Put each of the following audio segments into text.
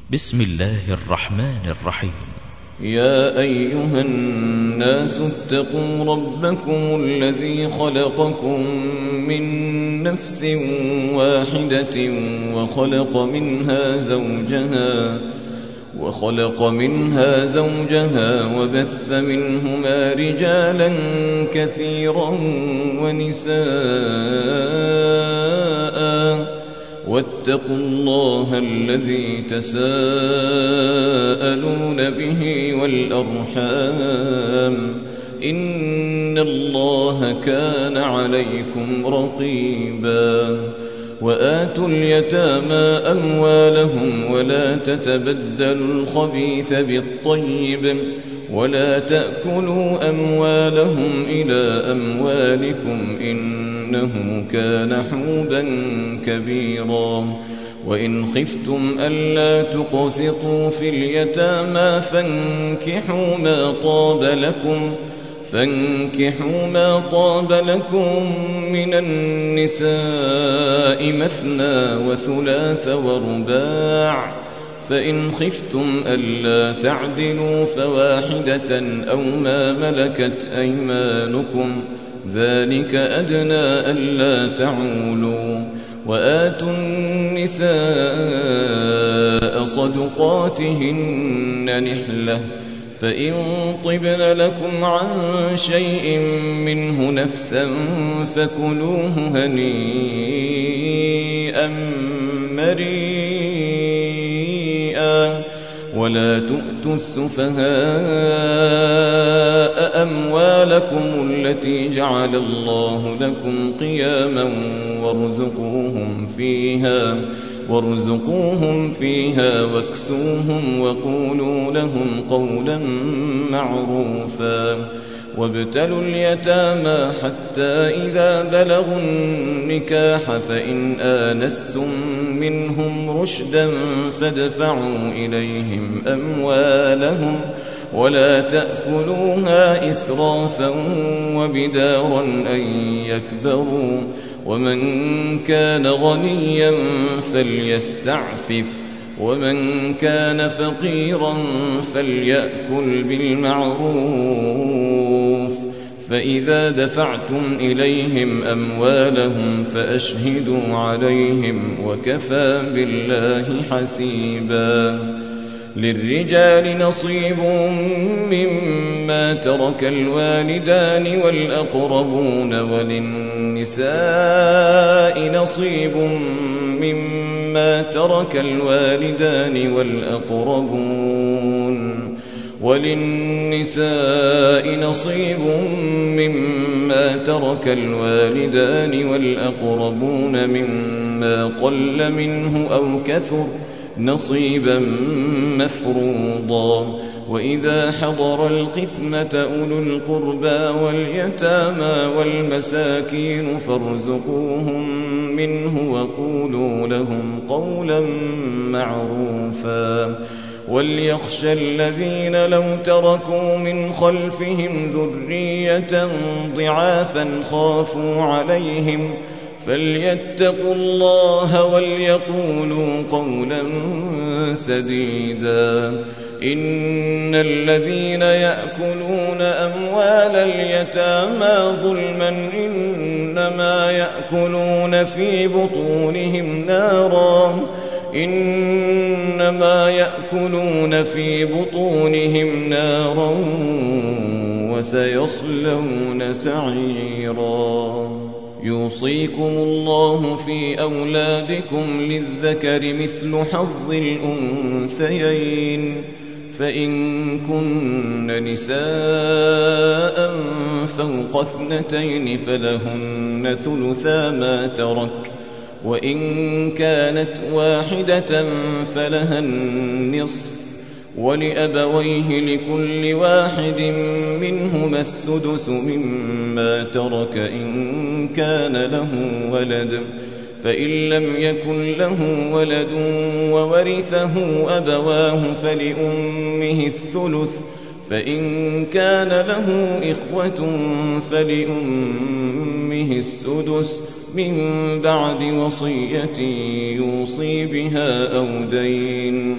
بسم الله الرحمن الرحيم. يا أيها الناس اتقوا ربكم الذي خلقكم من نفس واحدة وخلق منها زوجها وبث منهما رجالا كثيرا ونساء واتقوا الله الذي تساءلون به والأرحام إن الله كان عليكم رقيبا. وآتوا اليتامى أموالهم ولا تتبدلوا الخبيث بالطيب ولا تأكلوا أموالهم إلى أموالكم إنه كان حوبا كبيرا. وإن خفتم ألا تقسطوا في اليتامى فانكحوا ما طاب لكم من النساء مثنى وثلاث ورباع، فإن خفتم ألا تعدلوا فواحدة أو ما ملكت أيمانكم ذلك أدنى ألا تعولوا. وآتوا النساء صدقاتهن نحلة، فإن طبن لكم عن شيء منه نفسا فكلوه هنيئا مريئا. ولا تؤتوا السفهاء أموالكم التي جعل الله لكم قياما وارزقوهم فيها واكسوهم وقولوا لهم قولا معروفا. وابتلوا اليتامى حتى إذا بلغوا النكاح فإن آنستم منهم رشدا فادفعوا إليهم أموالهم ولا تأكلوها إسرافا وبدارا أن يكبروا. ومن كان غنيا فليستعفف ومن كان فقيرا فليأكل بالمعروف. فإذا دفعتم إليهم أموالهم فأشهدوا عليهم وكفى بالله حسيبا. للرجال نصيب مما ترك الوالدان والأقربون وللنساء نصيب مما ترك الوالدان والأقربون مما قل منه أو كثر نصيبا مفروضا. وإذا حضر القسمة أولو القربى واليتامى والمساكين فارزقوهم منه وقولوا لهم قولا معروفا. وليخشى الذين لو تركوا من خلفهم ذرية ضعافا خافوا عليهم فليتقوا الله وليقولوا قولا سديدا. إن الذين يأكلون أموال اليتامى ظلما إنما يأكلون في بطونهم نارا وسيصلون سعيرا. يوصيكم الله في أولادكم للذكر مثل حظ الأنثيين، فإن كن نساء فوق 2 فلهن ثلثا ما ترك، وإن كانت واحدة فلها النصف، ولأبويه لكل واحد منهما السدس مما ترك إن كان له ولد، فإن لم يكن له ولد وورثه أبواه فلأمه الثلث، فإن كان له إخوة فلأمه السدس من بعد وصية يوصي بها أو دين.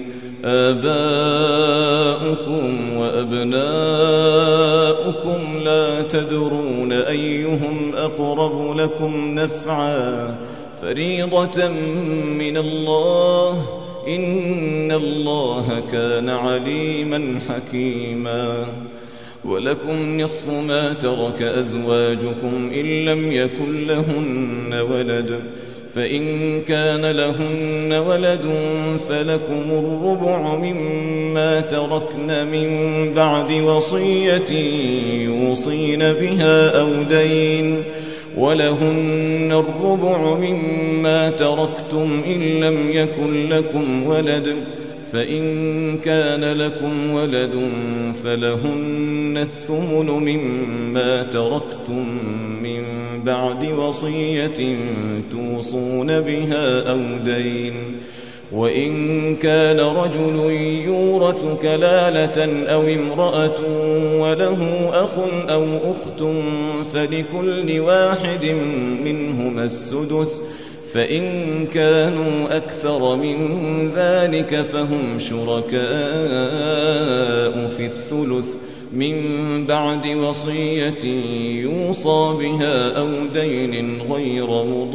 آباؤكم وأبناؤكم لا تدرون أيهم أقرب لكم نفعا فريضة من الله إن الله كان عليما حكيما. ولكم نصف ما ترك أزواجكم إن لم يكن لهن ولد فإن كان لهن ولد فلكم الربع مما تركن من بعد وصية يوصين بها أو دين ولهن الربع مما تركتم إن لم يكن لكم ولد فإن كان لكم ولد فلهن الثمن مما تركتم من بعد وصية توصون بها أو دين. وإن كان رجل يورث كلالة أو امرأة وله أخ أو أخت فلكل واحد منهما السدس فإن كانوا أكثر من ذلك فهم شركاء في الثلث من بعد وصية يوصى بها أو دين غير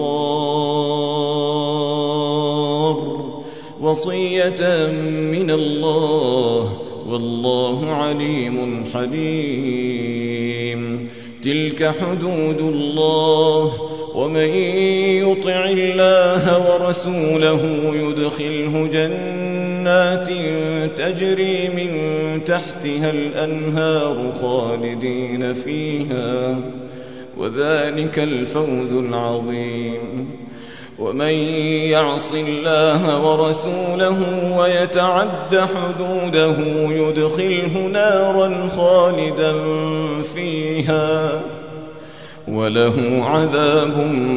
مضار وصية من الله والله عليم حليم. تلك حدود الله ومن يطع الله ورسوله يدخله جنات تجري من تحتها الأنهار خالدين فيها وذلك الفوز العظيم. ومن يعص الله ورسوله ويتعد حدوده يدخله نارا خالدا فيها وله عذاب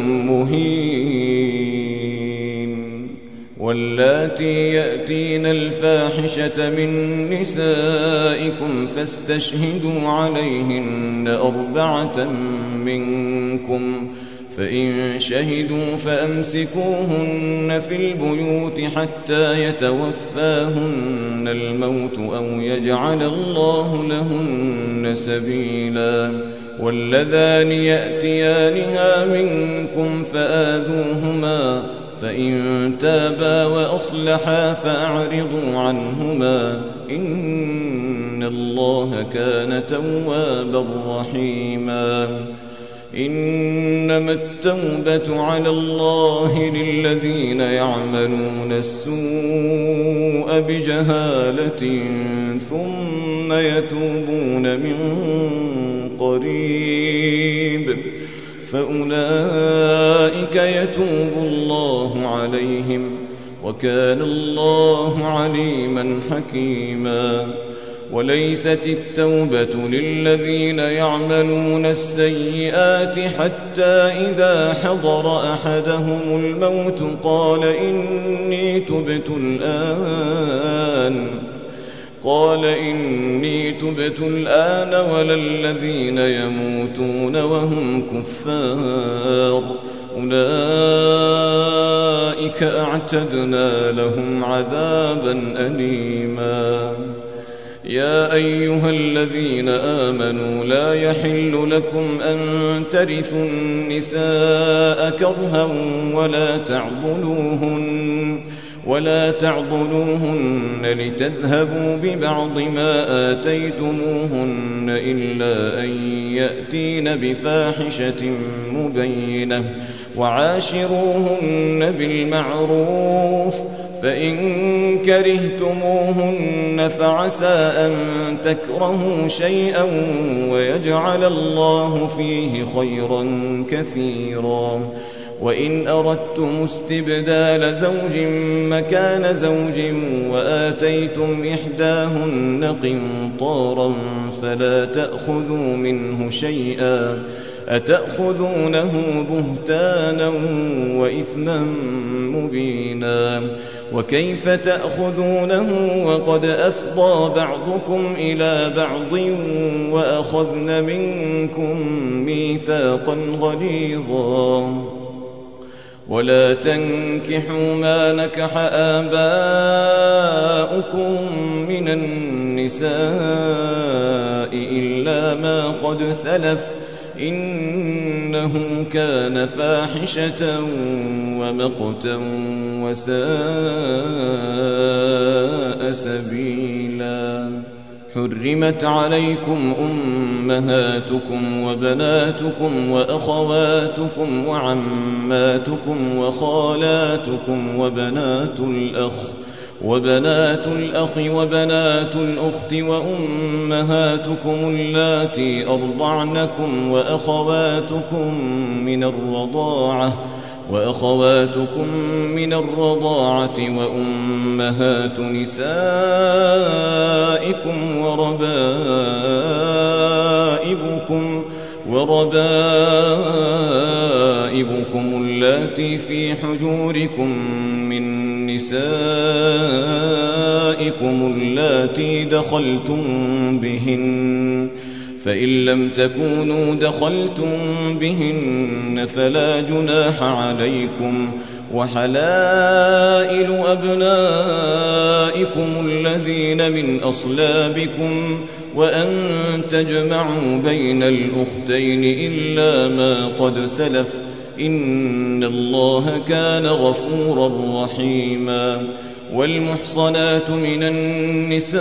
مهين. واللاتي يأتين الفاحشة من نسائكم فاستشهدوا عليهن 4 منكم فإن شهدوا فأمسكوهن في البيوت حتى يتوفاهن الموت أو يجعل الله لهن سبيلا. واللذان يأتيانها منكم فآذوهما فإن تابا وأصلحا فأعرضوا عنهما إن الله كان توابا رحيما. إنما التوبة على الله للذين يعملون السوء بجهالة ثم يتوبون من قريب فأولئك يتوب الله عليهم وكان الله عليما حكيما. وليست التوبة للذين يعملون السيئات حتى إذا حضر أحدهم الموت قال إني تبت الآن ولا الذين يموتون وهم كفار أولئك أعتدنا لهم عذابا أليما. يا أيها الذين آمنوا لا يحل لكم أن ترثوا النساء كرها ولا تعضلوهن لتذهبوا ببعض ما آتيتموهن إلا أن يأتين بفاحشة مبينة وعاشروهن بالمعروف فإن كرهتموهن فعسى أن تكرهوا شيئا ويجعل الله فيه خيرا كثيرا. وإن أردتم استبدال زوج مكان زوج وآتيتم إحداهن قنطارا فلا تأخذوا منه شيئا أتأخذونه بهتانا وإثما مبينا. وكيف تأخذونه وقد أفضى بعضكم إلى بعض وأخذن منكم ميثاقا غليظا ولا تنكحوا ما نكح آباؤكم من النساء إلا ما قد سلف إنه كان فاحشة ومقتا وساء سبيلا. حرمت عليكم أمهاتكم وبناتكم وأخواتكم وعماتكم وخالاتكم وبنات الأخ وبنات الأخت وأمهاتكم اللاتي أرضعنكم وأخواتكم من الرضاعة وأمهات نسائكم وربائبكم اللاتي في حجوركم من نسائكم اللاتي دخلتم بهن، فإن لم تكونوا دخلتم بهن فلا جناح عليكم. وحلائل أبنائكم الذين من أصلابكم وأن تجمعوا بين الأختين إلا ما قد سلف إن الله كان غفورا رحيما. والمحصنات من النساء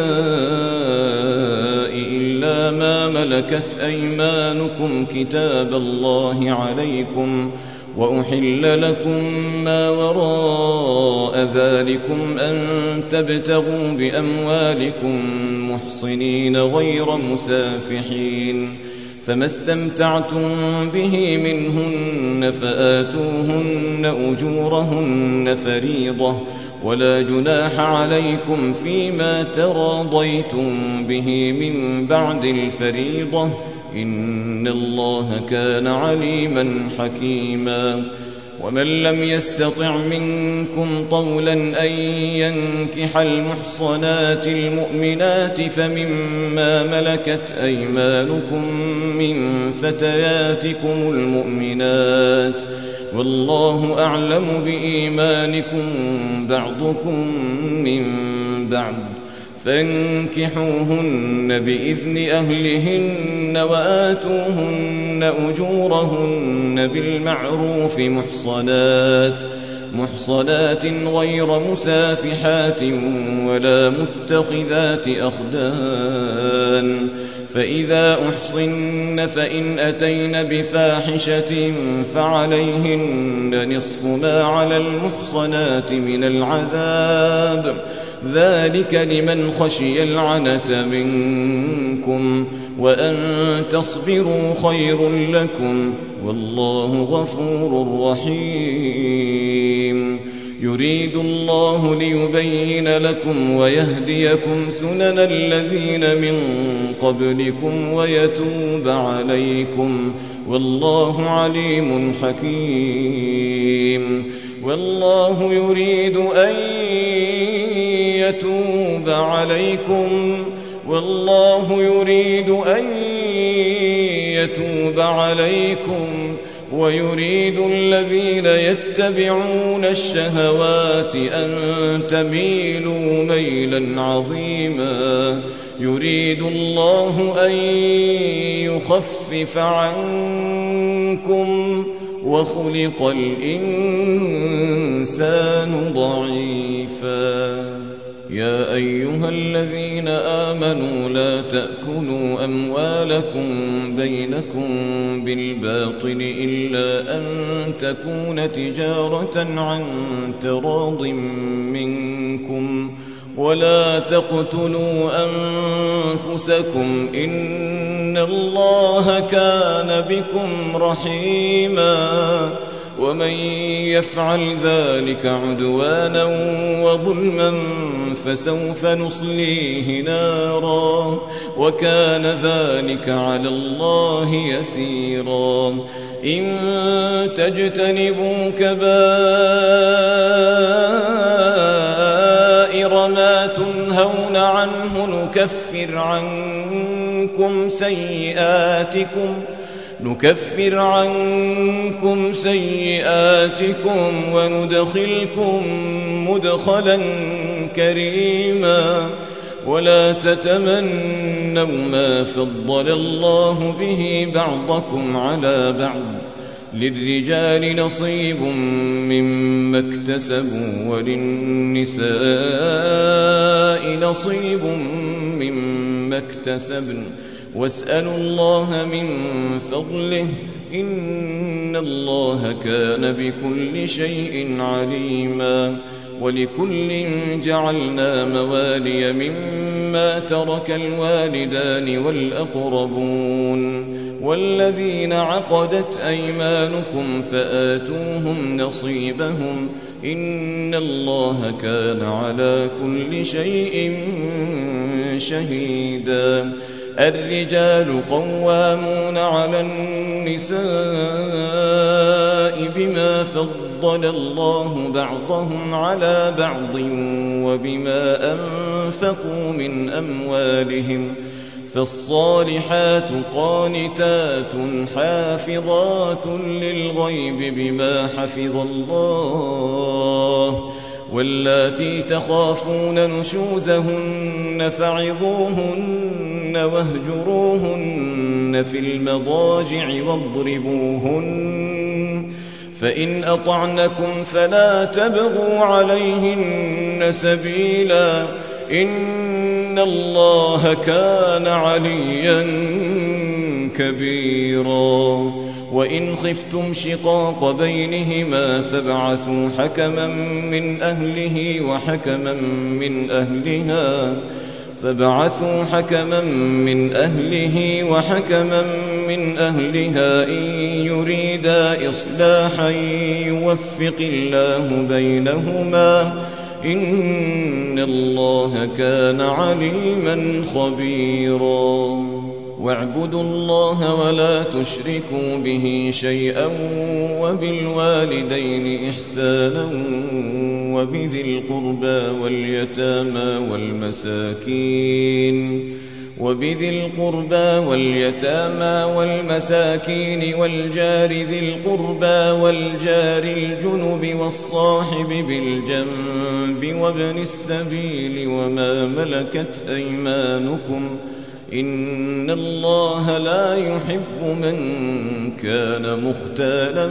إلا ما ملكت أيمانكم كتاب الله عليكم، وأحل لكم ما وراء ذلكم أن تبتغوا بأموالكم محصنين غير مسافحين، فما استمتعتم به منهن فآتوهن أجورهن فريضة، ولا جناح عليكم فيما تراضيتم به من بعد الفريضة إن الله كان عليما حكيما. ومن لم يستطع منكم طولا أن ينكح المحصنات المؤمنات فمما ملكت أيمانكم من فتياتكم المؤمنات، والله أعلم بإيمانكم بعضكم من بعض، فانكحوهن بإذن أهلهن وآتوهن أجورهن بالمعروف محصنات غير مسافحات ولا متخذات أخدان، فإذا أحصن فإن أتين بفاحشة فعليهن نصف ما على المحصنات من العذاب، ذلك لمن خشي العنة منكم، وأن تصبروا خير لكم، والله غفور رحيم. يريد الله ليبين لكم ويهديكم سنن الذين من قبلكم ويتوب عليكم، والله عليم حكيم. والله يريد أن يتوب عليكم ويريد الذين يتبعون الشهوات أن تميلوا ميلا عظيما. يريد الله أن يخفف عنكم وخلق الإنسان ضعيفا. يا أيها الذين آمنوا لا تأكلوا أموالكم بينكم بالباطل إلا أن تكون تجارة عن تراض منكم، ولا تقتلوا أنفسكم إن الله كان بكم رحيما، ومن يفعل ذلك عدوانا وظلما فسوف نصليه نارا، وكان ذلك على الله يسيرا. إن تجتنبوا كبائر ما تنهون نكفر عنكم سيئاتكم وندخلكم مدخلا كريما ولا تتمنوا ما فضل الله به بعضكم على بعض للرجال نصيب مما اكتسبوا وللنساء نصيب مما اكتسبن واسألوا الله من فضله إن الله كان بكل شيء عليما ولكل جعلنا موالي مما ترك الوالدان والأقربون والذين عقدت أيمانكم فآتوهم نصيبهم إن الله كان على كل شيء شهيدا الرجال قوامون على النساء بما فضل الله بعضهم على بعض وبما أنفقوا من أموالهم فالصالحات قانتات حافظات للغيب بما حفظ الله واللاتي تخافون نشوزهن فعظوهن واهجروهن في المضاجع واضربوهن فإن أطعنكم فلا تبغوا عليهن سبيلا إن الله كان عليا كبيرا وإن خفتم شقاق بينهما فابعثوا حكما من أهله وحكما من أهلها إن يريدا إصلاحا يوفق الله بينهما إن الله كان عليما خبيرا واعبدوا الله ولا تشركوا به شيئا وبالوالدين إحسانا وبذي القربى واليتامى والمساكين والجار ذي القربى والجار الجنب والصاحب بالجنب وابن السبيل وما ملكت أيمانكم إن الله لا يحب من كان مختالا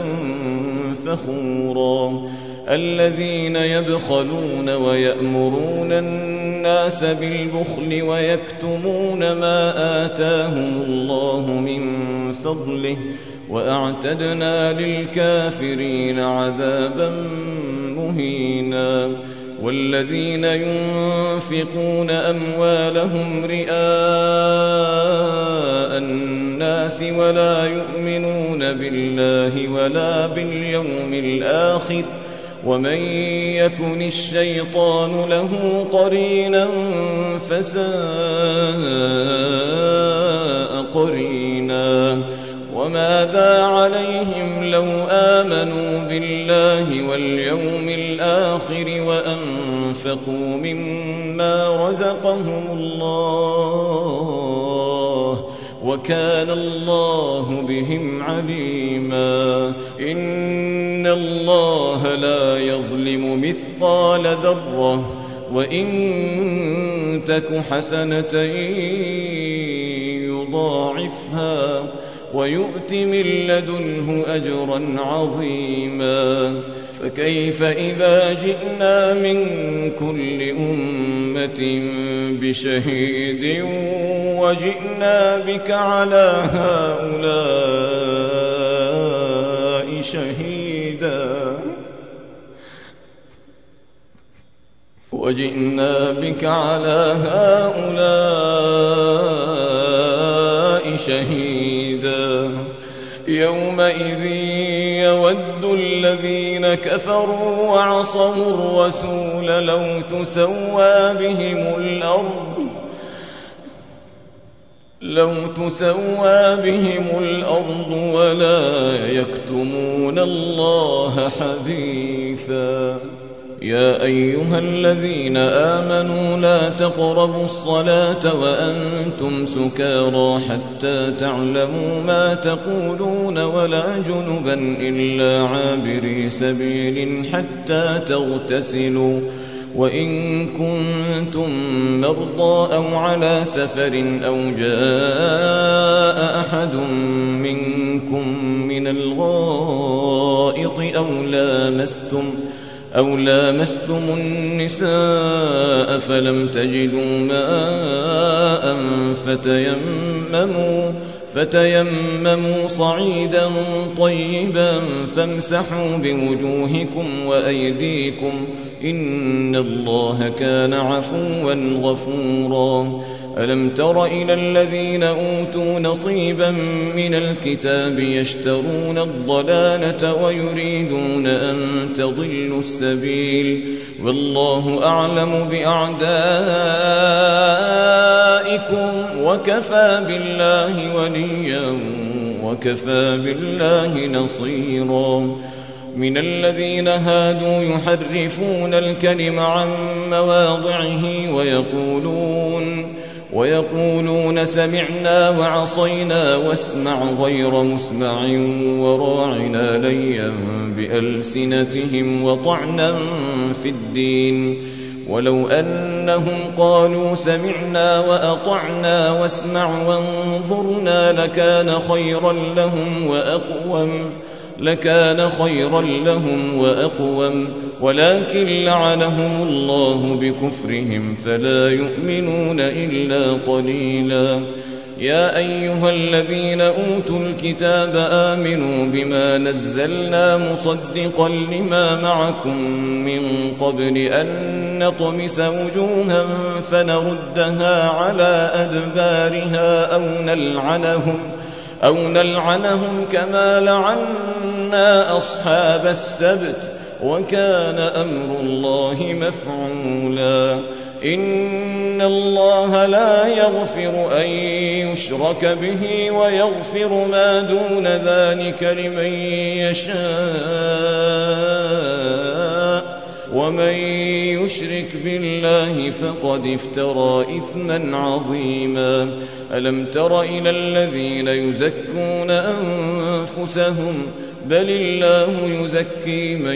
فخورا الذين يبخلون ويأمرون الناس بالبخل ويكتمون ما آتاهم الله من فضله وأعتدنا للكافرين عذابا مهينا والذين ينفقون أموالهم رئاء الناس ولا يؤمنون بالله ولا باليوم الآخر ومن يكن الشيطان له قرينا فساء قرينا وماذا عليهم لو آمنوا بالله واليوم الآخر وأنفقوا مما رزقهم الله وكان الله بهم عليما إن الله لا يظلم مثقال ذرة وإن تك حسنة يضاعفها ويؤت من لدنه أجرا عظيما فكيف إذا جئنا من كل أمة بشهيد وجئنا بك على هؤلاء شهيدا يومئذ يود الذين كفروا وعصوا الرسول لو تسوى بهم الأرض ولا يكتمون الله حديثا يا أيها الذين آمنوا لا تقربوا الصلاة وأنتم سكارى حتى تعلموا ما تقولون ولا جنبا إلا عابري سبيل حتى تغتسلوا وإن كنتم مرضى أو على سفر أو جاء أحد منكم من الغائط أو لامستم النساء فلم تجدوا ماء فتيمموا صعيدا طيبا فامسحوا بوجوهكم وأيديكم إن الله كان عفوا غفورا ألم تر إلى الذين أوتوا نصيبا من الكتاب يشترون الضلالة ويريدون أن تضلوا السبيل والله أعلم بأعدائكم وكفى بالله وليا وكفى بالله نصيرا من الذين هادوا يحرفون الكلم عن مواضعه ويقولون سمعنا وعصينا واسمع غير مسمع وراعنا ليا بألسنتهم وطعنا في الدين ولو أنهم قالوا سمعنا وأطعنا واسمع وانظرنا لكان خيرا لهم وأقوم ولكن لعنهم الله بكفرهم فلا يؤمنون إلا قليلا يا أيها الذين أوتوا الكتاب آمنوا بما نزلنا مصدقا لما معكم من قبل أن نطمس وجوها فنردها على أدبارها أو نلعنهم كما لعنا أصحاب السبت وكان أمر الله مفعولا إن الله لا يغفر أن يشرك به ويغفر ما دون ذلك لمن يشاء ومن يشرك بالله فقد افترى إثما عظيما ألم تر إلى الذين يزكون أنفسهم بل الله يزكي من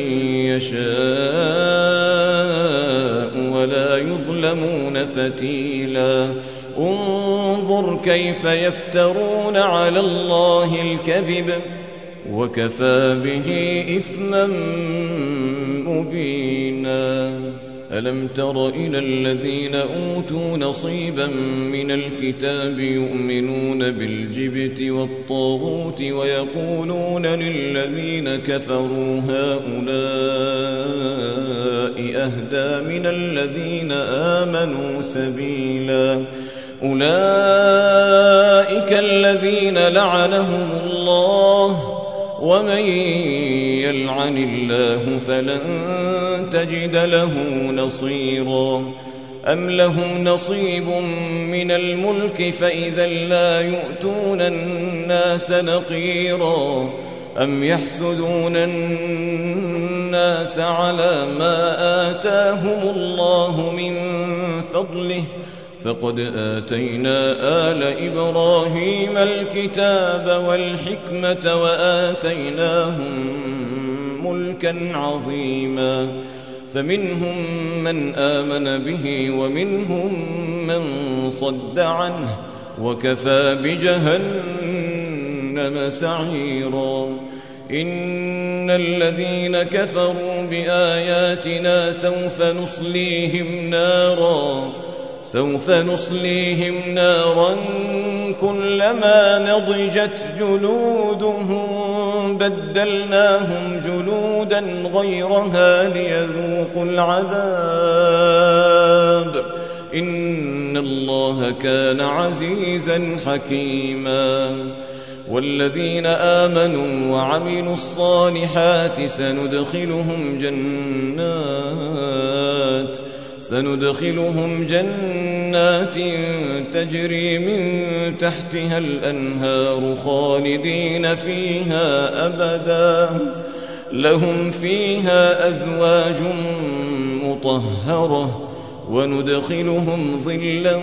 يشاء ولا يظلمون فتيلا انظر كيف يفترون على الله الكذب وكفى به إثما مبينا ألم تر إلى الذين أوتوا نصيبا من الكتاب يؤمنون بالجبت والطاغوت ويقولون للذين كفروا هؤلاء أهدى من الذين آمنوا سبيلا أولئك الذين لعنهم الله ومن يلعن الله فلن تجد له نصيرا أم لهم نصيب من الملك فإذا لا يؤتون الناس نقيرا أم يحسدون الناس على ما آتاهم الله من فضله فقد آتينا آل إبراهيم الكتاب والحكمة وآتيناهم ملكا عظيما فمنهم من آمن به ومنهم من صد عنه وكفى بجهنم سعيرا إن الذين كفروا بآياتنا سوف نصليهم نارا كلما نضجت جلودهم بدلناهم جلودا غيرها ليذوقوا العذاب إن الله كان عزيزا حكيما والذين آمنوا وعملوا الصالحات سندخلهم جنات تجري من تحتها الأنهار خالدين فيها أبدا لهم فيها أزواج مطهرة وندخلهم ظلا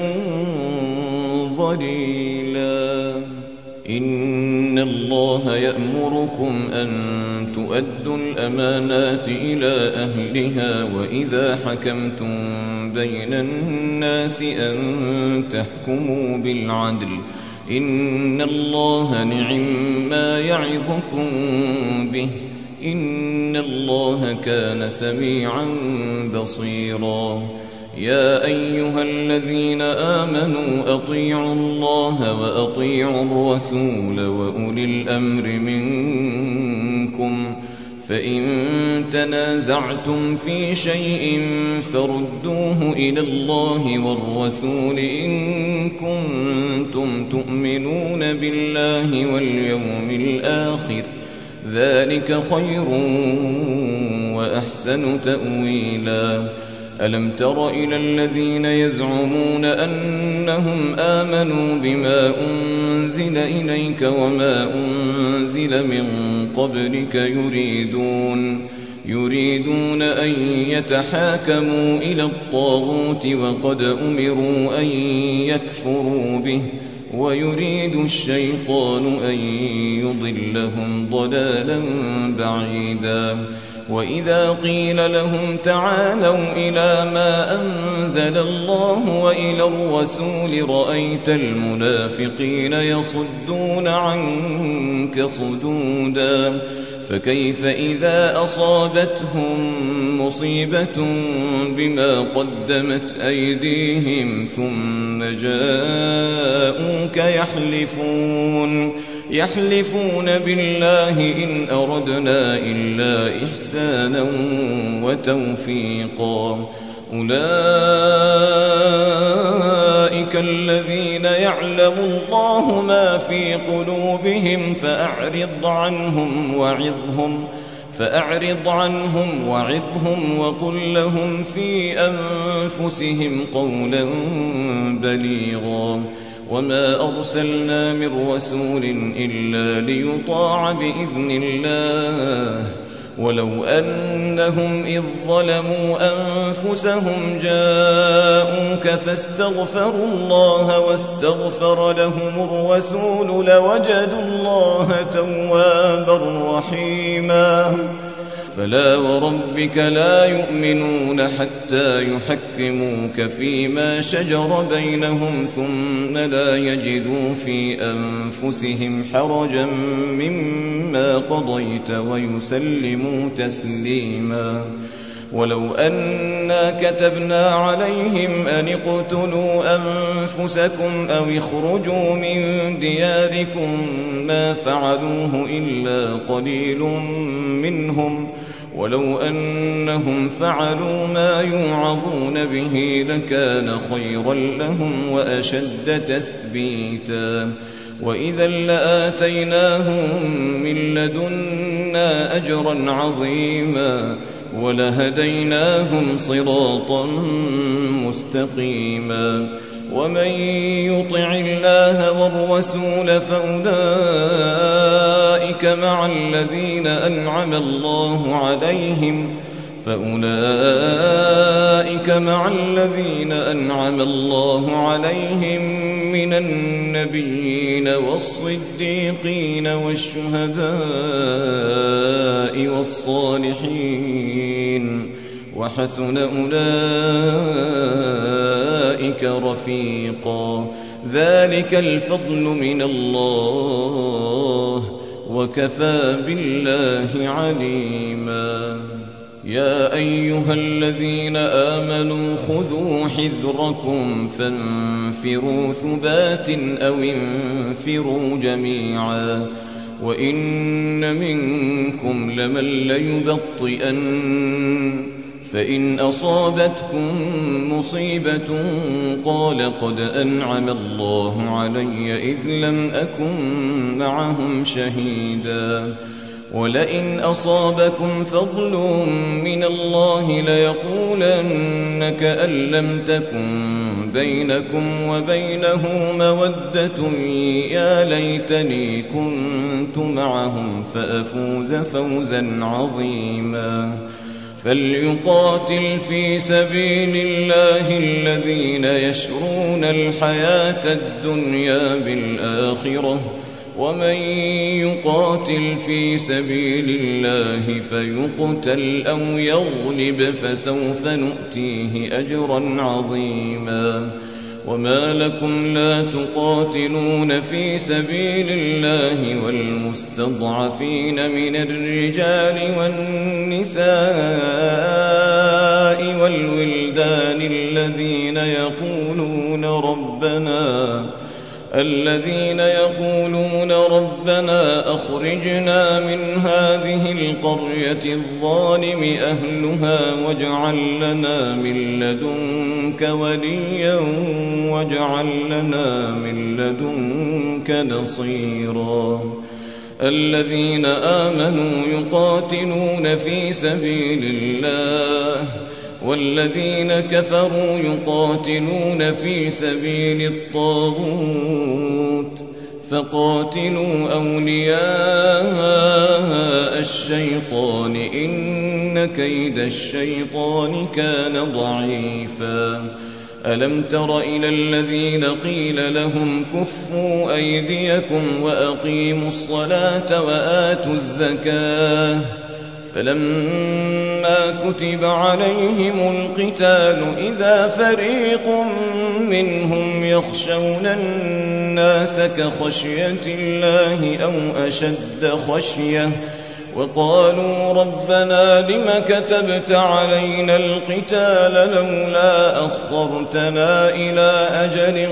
ظليلا. إن الله يأمركم أن تؤدوا الأمانات إلى أهلها وإذا حكمتم بين الناس أن تحكموا بالعدل. إن الله نعما يعظكم به إن الله كان سميعا بصيرا. يا أيها الذين آمنوا أطيعوا الله وأطيعوا الرسول وأولي الأمر منكم فإن تنازعتم في شيء فردوه إلى الله والرسول إن كنتم تؤمنون بالله واليوم الآخر ذلك خير وأحسن تأويلا. ألم تر إلى الذين يزعمون أنهم آمنوا بما أنزل إليك وما أنزل من قبلك يريدون أن يتحاكموا إلى الطاغوت وقد أمروا أن يكفروا به ويريد الشيطان أن يضلهم ضلالا بعيدا. وإذا قيل لهم تعالوا إلى ما أنزل الله وإلى الرسول رأيت المنافقين يصدون عنك صدودا. فكيف إذا أصابتهم مصيبة بما قدمت أيديهم ثم جاءوك يحلفون بالله إن أردنا إلا إحسانا وتوفيقا. أولئك الذين يعلم الله ما في قلوبهم فأعرض عنهم وعظهم وقل لهم في أنفسهم قولا بليغا. وما أرسلنا من رسول إلا ليطاع بإذن الله ولو أنهم إذ ظلموا أنفسهم جاءوك فاستغفروا الله واستغفر لهم الرسول لوجدوا الله توابا رحيما. فلا وربك لا يؤمنون حتى يحكموك فيما شجر بينهم ثم لا يجدوا في أنفسهم حرجا مما قضيت ويسلموا تسليما. ولو أنا كتبنا عليهم أن اقتلوا أنفسكم أو اخرجوا من دياركم ما فعلوه إلا قليل منهم ولو أنهم فعلوا ما يوعظون به لكان خيرا لهم وأشد تثبيتا. وإذا لآتيناهم من لدنا أجرا عظيما ولهديناهم صراطا مستقيما. ومن يطع الله والرسول فأولئك مع الذين أنعم الله عليهم من النبيين والصديقين والشهداء والصالحين وحسن أولئك رفيقا. ذلك الفضل من الله وكفى بالله عليما. يا أيها الذين آمنوا خذوا حذركم فانفروا ثبات أو انفروا جميعا. وإن منكم لمن ليبطئن فإن أصابتكم مصيبة قال قد أنعم الله علي إذ لم أكن معهم شهيدا. ولئن أصابكم فضل من الله ليقولن كأن لم تكن بينكم وبينه مودة يا ليتني كنت معهم فأفوز فوزا عظيما فليقاتل في سبيل الله الذين يشرون الحياة الدنيا بالآخرة ومن يقاتل في سبيل الله فيقتل أو يغلب فسوف نؤتيه أجرا عظيما وما لكم لا تقاتلون في سبيل الله والمستضعفين من الرجال والنساء والولدان الذين يقولون ربنا أخرجنا من هذه القرية الظالم أهلها واجعل لنا من لدنك وليا واجعل لنا من لدنك نصيرا الذين آمنوا يقاتلون في سبيل الله والذين كفروا يقاتلون في سبيل الطاغوت فقاتلوا أولياء الشيطان إن كيد الشيطان كان ضعيفا ألم تر إلى الذين قيل لهم كفوا أيديكم وأقيموا الصلاة وآتوا الزكاة فلما كتب عليهم القتال إذا فريق منهم يخشون الناس كخشية الله أو أشد خشية وقالوا ربنا لم كتبت علينا القتال لولا أخرتنا إلى أجل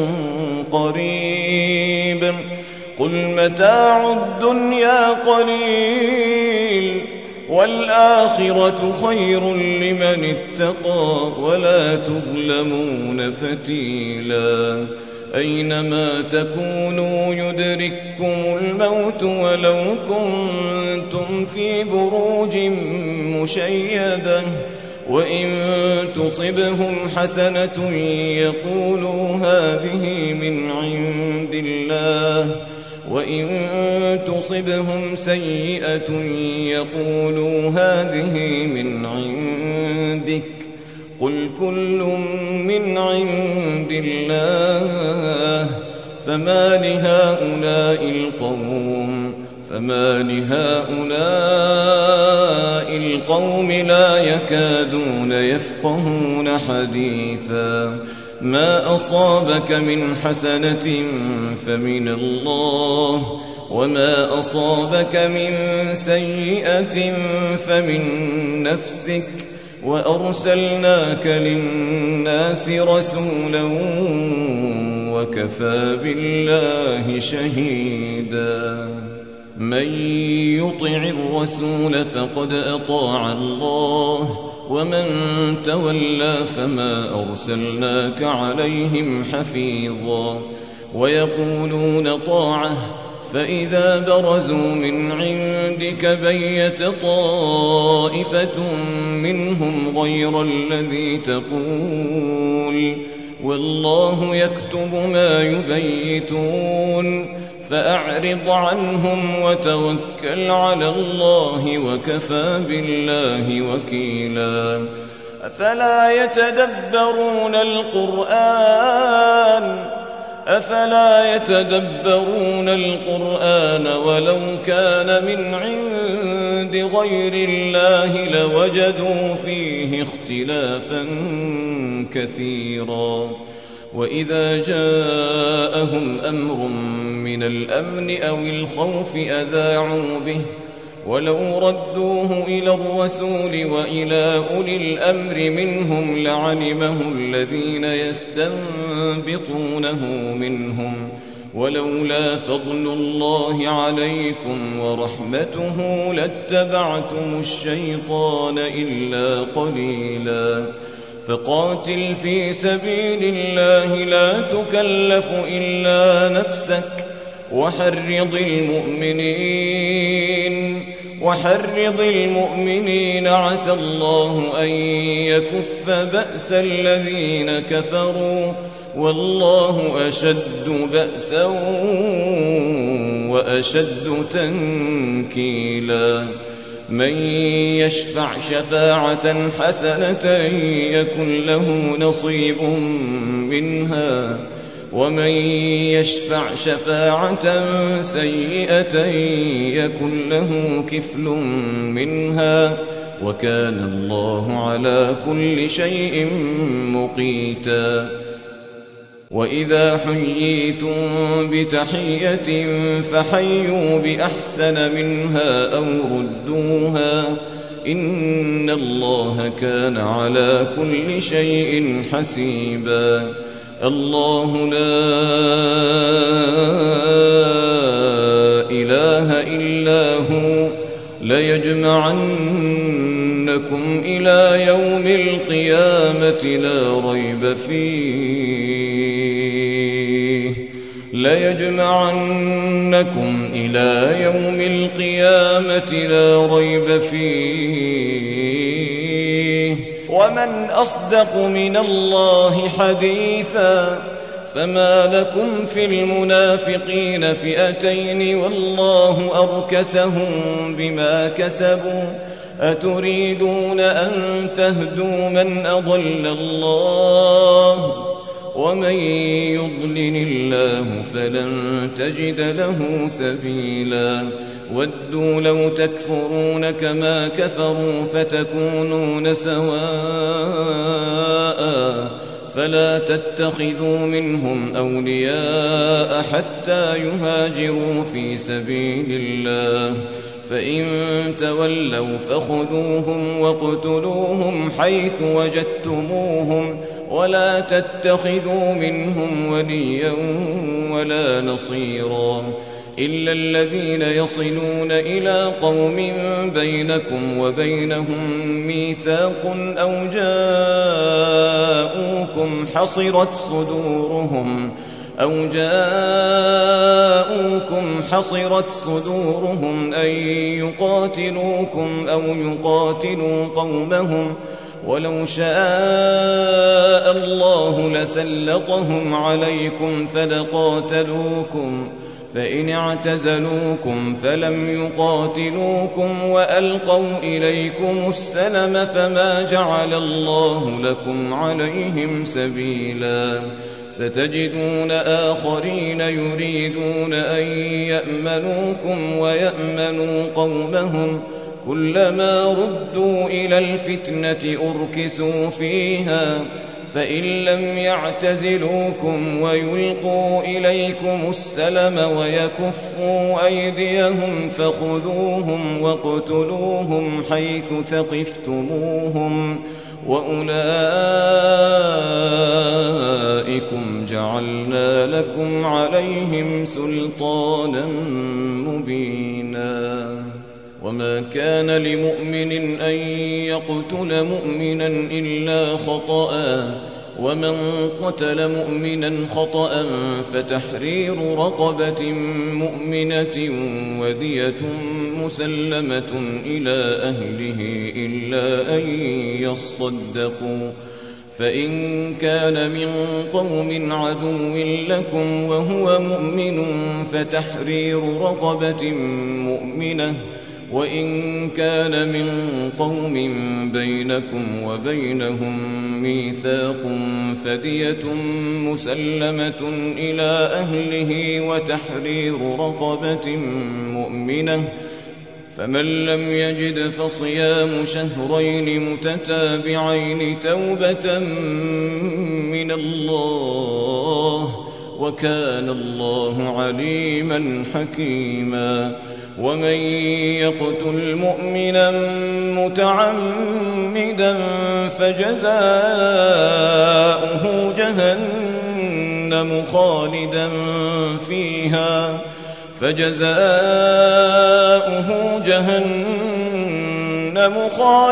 قريب قل متاع الدنيا قليل والآخرة خير لمن اتقى ولا تظلمون فتيلا أينما تكونوا يدرككم الموت ولو كنتم في بروج مشيدة وإن تصبهم حسنة يقولوا هذه من عند الله وإن تصبهم سيئة يقولوا هذه من عندك قل كل من عند الله فما لهؤلاء القوم لا يكادون يفقهون حديثا ما أصابك من حسنة فمن الله وما أصابك من سيئة فمن نفسك وأرسلناك للناس رسولا وكفى بالله شهيدا من يطع الرسول فقد أطاع الله ومن تولى فما أرسلناك عليهم حفيظا ويقولون طاعة فإذا برزوا من عندك بيت طائفة منهم غير الذي تقول والله يكتب ما يبيتون فأعرض عنهم وتوكل على الله وكفى بالله وكيلا أفلا يتدبرون القرآن ولو كان من عند غير الله لوجدوا فيه اختلافا كثيرا وإذا جاءهم أمر من الأمن أو الخوف أذاعوا به ولو ردوه إلى الرسول وإلى أولي الأمر منهم لعلمه الذين يستنبطونه منهم ولولا فضل الله عليكم ورحمته لاتبعتم الشيطان إلا قليلا فقاتل في سبيل الله لا تكلف إلا نفسك وحرض المؤمنين وحرض المؤمنين عسى الله أن يكف بأس الذين كفروا والله أشد بأسا وأشد تنكيلا من يشفع شفاعة حسنة يكن له نصيب منها ومن يشفع شفاعة سيئة يكن له كفل منها وكان الله على كل شيء مقيتا وإذا حييتم بتحية فحيوا بأحسن منها أو ردوها إن الله كان على كل شيء حسيبا الله لا إله إلا هو ليجمعنكم إلى يوم القيامة لا ريب فيه ليجمعنكم إلى يوم القيامة لا ريب فيه ومن أصدق من الله حديثا فما لكم في المنافقين فئتين والله أركسهم بما كسبوا أتريدون أن تهدوا من أضل الله ومن يضلل الله فلن تجد له سبيلا ودوا لو تكفرون كما كفروا فتكونون سواء فلا تتخذوا منهم أولياء حتى يهاجروا في سبيل الله فإن تولوا فخذوهم واقتلوهم حيث وجدتموهم ولا تتخذوا منهم وليا ولا نصيرا إلا الذين يصلون إلى قوم بينكم وبينهم ميثاق أو جاءوكم حصرت صدورهم أن يقاتلوكم أو يقاتلوا قومهم ولو شاء الله لسلطهم عليكم فلقاتلوكم فإن اعتزلوكم فلم يقاتلوكم وألقوا إليكم السلم فما جعل الله لكم عليهم سبيلا ستجدون آخرين يريدون أن يأمنوكم ويأمنوا قومهم كلما ردوا إلى الفتنة أركسوا فيها فإن لم يعتزلوكم ويلقوا إليكم السلم ويكفوا أيديهم فخذوهم واقتلوهم حيث ثقفتموهم وأولئكم جعلنا لكم عليهم سلطانا مبينا وما كان لمؤمن أن يقتل مؤمنا إلا خطأ ومن قتل مؤمنا خطأ فتحرير رقبة مؤمنة ودية مسلمة إلى أهله إلا أن يصدقوا فإن كان من قوم عدو لكم وهو مؤمن فتحرير رقبة مؤمنة وإن كان من قوم بينكم وبينهم ميثاق فدية مسلمة إلى أهله وتحرير رقبة مؤمنة فمن لم يجد فصيام شهرين متتابعين توبة من الله وكان الله عليما حكيما ومن يقتل مؤمنا متعمدا فجزاؤه جهنم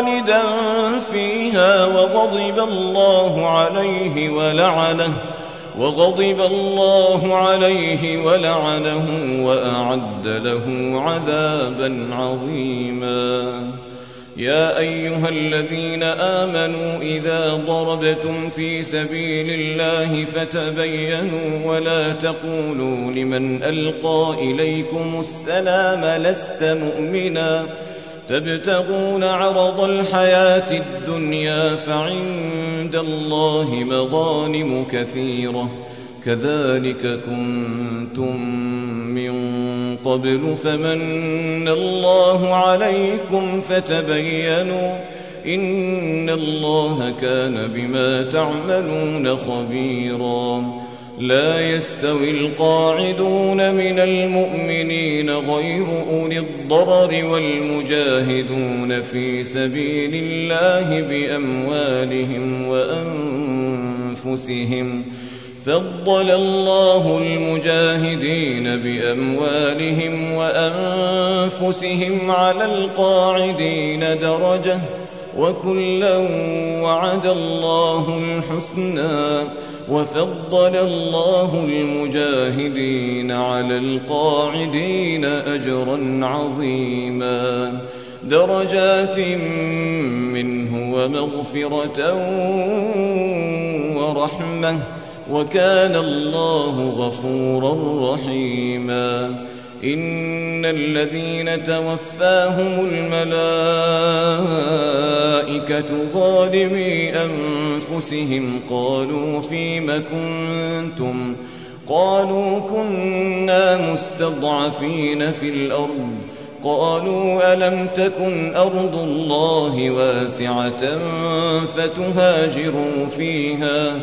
خالدا فيها وغضب الله عليه وغضب الله عليه ولعنه وأعد له عذابا عظيما. يا أيها الذين آمنوا إذا ضربتم في سبيل الله فتبينوا ولا تقولوا لمن ألقى إليكم السلام لست مؤمنا تبتغون عرض الحياة الدنيا فعند الله مغانم كثيرة كذلك كنتم من قبل فمن الله عليكم فتبينوا إن الله كان بما تعملون خبيرا. لا يستوي القاعدون من المؤمنين غير أولي الضرر والمجاهدون في سبيل الله بأموالهم وأنفسهم فضل الله المجاهدين بأموالهم وأنفسهم على القاعدين درجة وكلا وعد الله الحسنى وفضل الله المجاهدين على القاعدين أجرا عظيما درجات منه ومغفرة ورحمة وكان الله غفورا رحيما. إن الذين توفاهم الملائكة ظالمي أنفسهم قالوا فيم كنتم قالوا كنا مستضعفين في الأرض قالوا ألم تكن أرض الله واسعة فتهاجروا فيها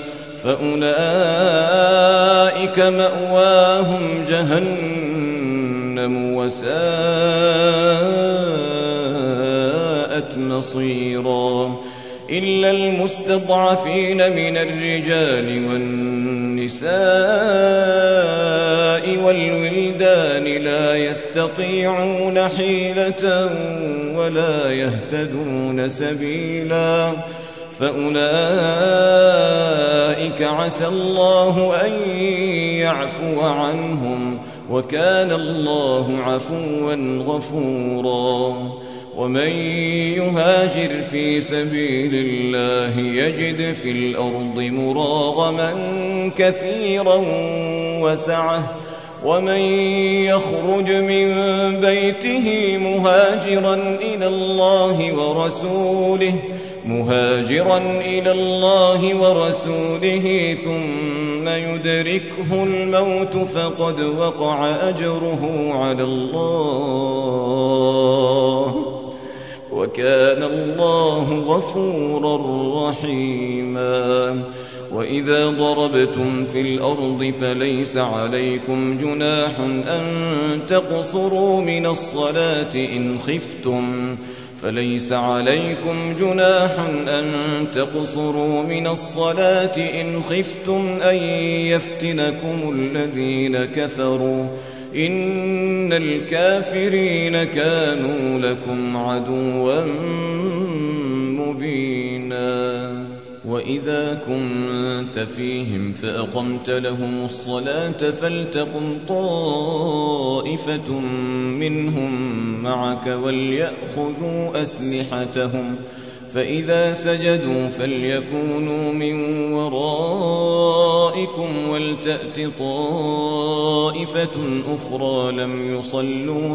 فأولئك مأواهم جهنم وساءت مصيرا. إلا المستضعفين من الرجال والنساء والولدان لا يستطيعون حيلة ولا يهتدون سبيلا فأولئك عسى الله أن يعفو عنهم وكان الله عفوا غفورا. ومن يهاجر في سبيل الله يجد في الأرض مراغما كثيرا وسعة ومن يخرج من بيته مهاجرا إلى الله ورسوله ثم يدركه الموت فقد وقع أجره على الله وكان الله غفورا رحيما. وإذا ضربتم في الأرض فليس عليكم جناح أن تقصروا من الصلاة إن خفتم أن يفتنكم الذين كفروا إن الكافرين كانوا لكم عدوا مبينا. وإذا كنت فيهم فأقمت لهم الصلاة فلتقم طائفة منهم معك وليأخذوا أسلحتهم فإذا سجدوا فليكونوا من ورائكم ولتأت طائفة أخرى لم يصلوا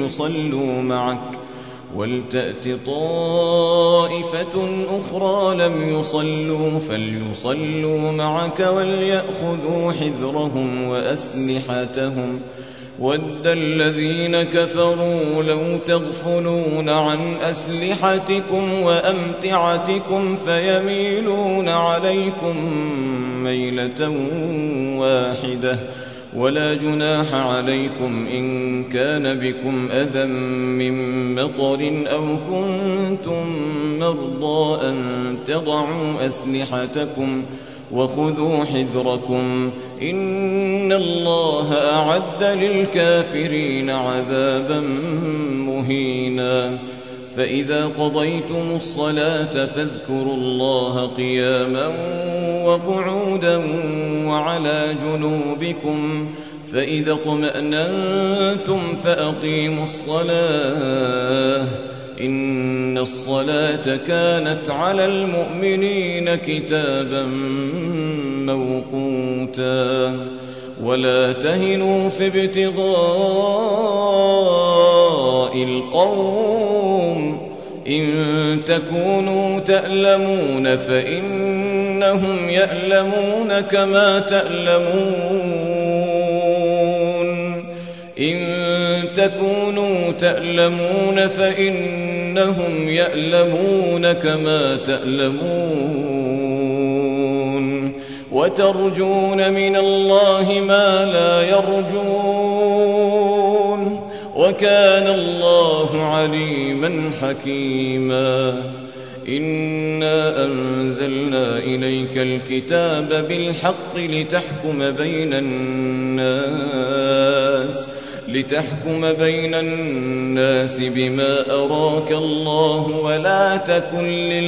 فليصلوا معك وليأخذوا حذرهم وأسلحتهم ود الذين كفروا لو تغفلون عن أسلحتكم وأمتعتكم فيميلون عليكم ميلة واحدة ولا جناح عليكم إن كان بكم أذى من مطر أو كنتم مرضى أن تضعوا أسلحتكم وخذوا حذركم إن الله أعد للكافرين عذابا مهينا. فإذا قضيتم الصلاة فاذكروا الله قياما وقعودا وعلى جنوبكم، فإذا اطمأننتم فأقيموا الصلاة إن الصلاة كانت على المؤمنين كتابا موقوتا. ولا تهنوا في ابتغاء القوم، إن تكونوا تألمون فإنهم يألمون كما تألمون، إن تكونوا تألمون فإنهم يألمون كما تألمون، وترجون من الله ما لا يرجون، وكان الله عليما حكيما. إنا أنزلنا إليك الكتاب بالحق لتحكم بين الناس بما أراك الله، ولا تكن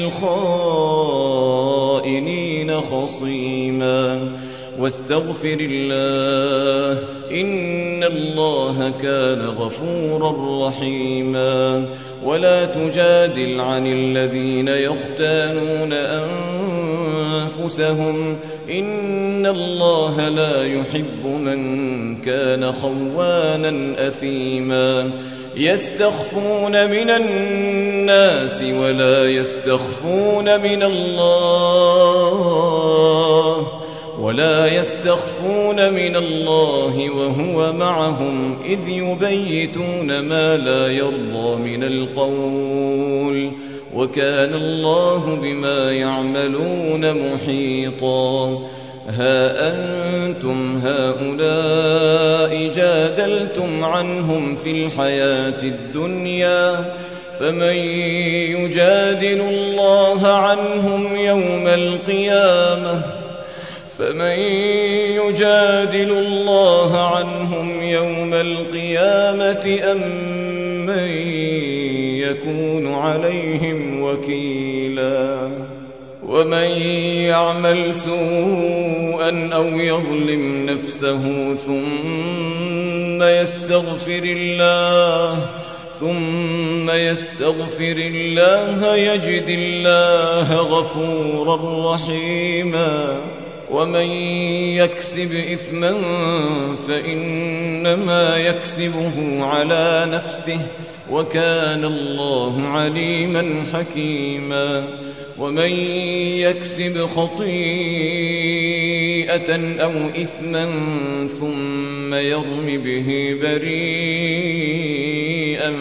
للخائنين خصيما. واستغفر الله إن الله كان غفورا رحيما. ولا تجادل عن الذين يختانون أنفسهم، إن الله لا يحب من كان خوانا أثيما. يستخفون من الناس ولا يستخفون من الله، وهو معهم إذ يبيتون ما لا يرضى من القول، وكان الله بما يعملون محيطا. ها أنتم هؤلاء جادلتم عنهم في الحياة الدنيا، فمن يجادل الله عنهم يوم القيامة أم من يكون عليهم وكيلا. ومن يعمل سوءا أو يظلم نفسه ثم يستغفر الله يجد الله غفورا رحيما. ومن يكسب إثما فإنما يكسبه على نفسه، وكان الله عليما حكيما. ومن يكسب خطيئة أو إثما ثم يرم به بريئا